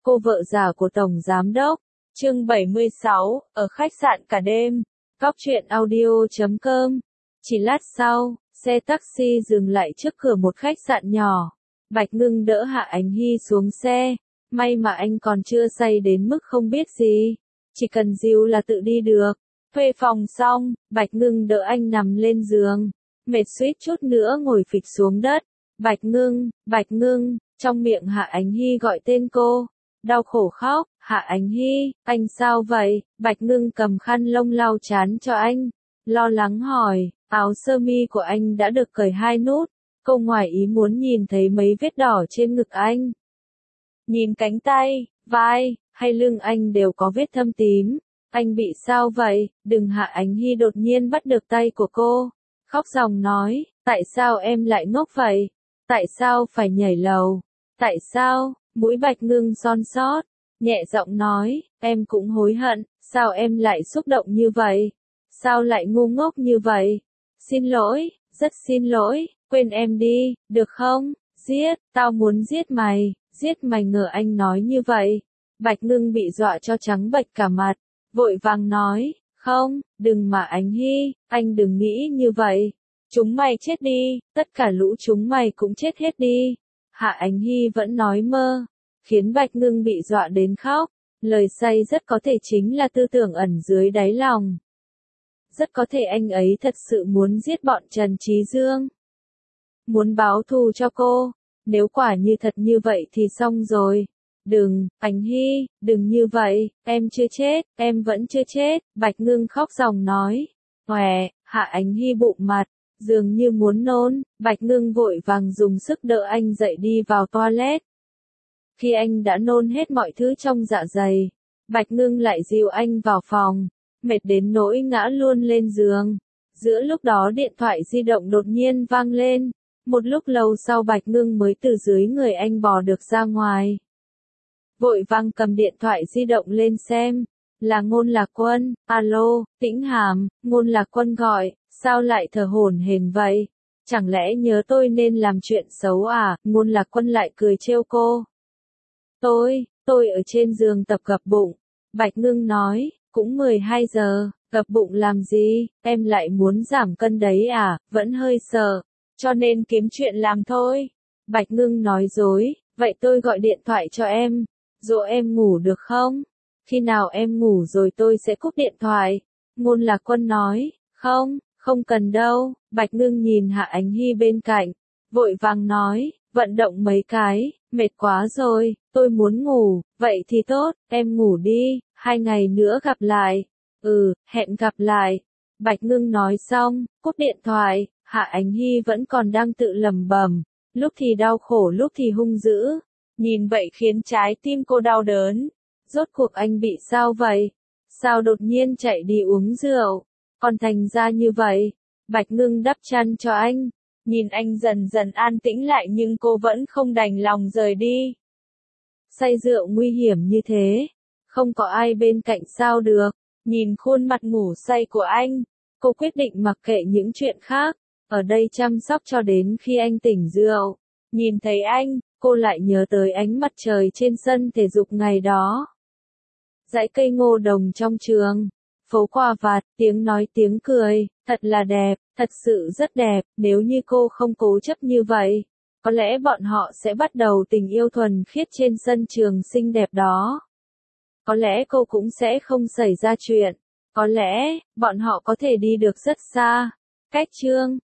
cô vợ già của Tổng Giám Đốc. Chương 76, ở khách sạn cả đêm. Cóc truyện audio.com. Chỉ lát sau, xe taxi dừng lại trước cửa một khách sạn nhỏ. Bạch Ngưng đỡ Hạ Ánh Hy xuống xe. May mà anh còn chưa say đến mức không biết gì. Chỉ cần dìu là tự đi được. Thuê phòng xong, Bạch Ngưng đỡ anh nằm lên giường. Mệt suýt chút nữa ngồi phịch xuống đất. Bạch Ngưng, trong miệng Hạ Ánh Hy gọi tên cô. Đau khổ khóc, Hạ Ánh Hy, anh sao vậy? Bạch Ngưng cầm khăn lông lau chán cho anh. Lo lắng hỏi, áo sơ mi của anh đã được cởi 2 nút. Cô ngoài ý muốn nhìn thấy mấy vết đỏ trên ngực anh. Nhìn cánh tay, vai, hay lưng anh đều có vết thâm tím. Anh bị sao vậy? Đừng. Hạ Ánh Hy đột nhiên bắt được tay của cô. Khóc ròng nói, tại sao em lại ngốc vậy? Tại sao phải nhảy lầu? Tại sao? Mũi Bạch Ngưng son sót, nhẹ giọng nói, em cũng hối hận, sao em lại xúc động như vậy? Sao lại ngu ngốc như vậy? Xin lỗi, rất xin lỗi, quên em đi, được không? Tao muốn giết mày ngờ anh nói như vậy. Bạch Ngưng bị dọa cho trắng bệch cả mặt, vội vàng nói, không, đừng mà Ánh Hy, anh đừng nghĩ như vậy. Chúng mày chết đi, tất cả lũ chúng mày cũng chết hết đi. Hạ Ánh Hy vẫn nói mơ, khiến Bạch Ngưng bị dọa đến khóc. Lời say rất có thể chính là tư tưởng ẩn dưới đáy lòng. Rất có thể anh ấy thật sự muốn giết bọn Trần Trí Dương. Muốn báo thù cho cô. Nếu quả như thật như vậy thì xong rồi. Đừng, Ánh Hy, đừng như vậy, em chưa chết, em vẫn chưa chết. Bạch Ngưng khóc ròng nói. Hòe, Hạ Ánh Hy bụng mặt, dường như muốn nôn. Bạch Ngưng vội vàng dùng sức đỡ anh dậy đi vào toilet. Khi anh đã nôn hết mọi thứ trong dạ dày, Bạch Ngưng lại dìu anh vào phòng, mệt đến nỗi ngã luôn lên giường. Giữa lúc đó điện thoại di động đột nhiên vang lên. Một lúc lâu sau Bạch Ngưng mới từ dưới người anh bò được ra ngoài. Vội vàng cầm điện thoại di động lên xem. Là Ngôn Lạc Quân. Alo, Tĩnh Hàm, Ngôn Lạc Quân gọi, sao lại thở hổn hển vậy? Chẳng lẽ nhớ tôi nên làm chuyện xấu à? Ngôn Lạc Quân lại cười trêu cô. Tôi ở trên giường tập gập bụng. Bạch Ngưng nói, cũng 12 giờ, gập bụng làm gì, em lại muốn giảm cân đấy à, vẫn hơi sợ, cho nên kiếm chuyện làm thôi. Bạch Ngưng nói dối, vậy tôi gọi điện thoại cho em, dỗ em ngủ được không? Khi nào em ngủ rồi tôi sẽ cúp điện thoại. Ngôn Lạc Quân nói, không cần đâu. Bạch Ngưng nhìn Hạ Ánh Hy bên cạnh, vội vàng nói, vận động mấy cái, mệt quá rồi, tôi muốn ngủ. Vậy thì tốt, em ngủ đi, 2 ngày nữa gặp lại. Hẹn gặp lại. Bạch Ngưng nói xong, cúp điện thoại. Hạ Ánh Hy vẫn còn đang tự lẩm bẩm, lúc thì đau khổ lúc thì hung dữ. Nhìn vậy khiến trái tim cô đau đớn. Rốt cuộc anh bị sao vậy? Sao đột nhiên chạy đi uống rượu? Còn thành ra như vậy. Bạch Ngưng đắp chăn cho anh. Nhìn anh dần dần an tĩnh lại nhưng cô vẫn không đành lòng rời đi. Say rượu nguy hiểm như thế. Không có ai bên cạnh sao được. Nhìn khuôn mặt ngủ say của anh. Cô quyết định mặc kệ những chuyện khác. Ở đây chăm sóc cho đến khi anh tỉnh rượu. Nhìn thấy anh, cô lại nhớ tới ánh mặt trời trên sân thể dục ngày đó. Dãy cây ngô đồng trong trường. Phố quà vặt, tiếng nói tiếng cười, thật là đẹp, thật sự rất đẹp. Nếu như cô không cố chấp như vậy, có lẽ bọn họ sẽ bắt đầu tình yêu thuần khiết trên sân trường xinh đẹp đó. Có lẽ cô cũng sẽ không xảy ra chuyện. Có lẽ, bọn họ có thể đi được rất xa. Cách chương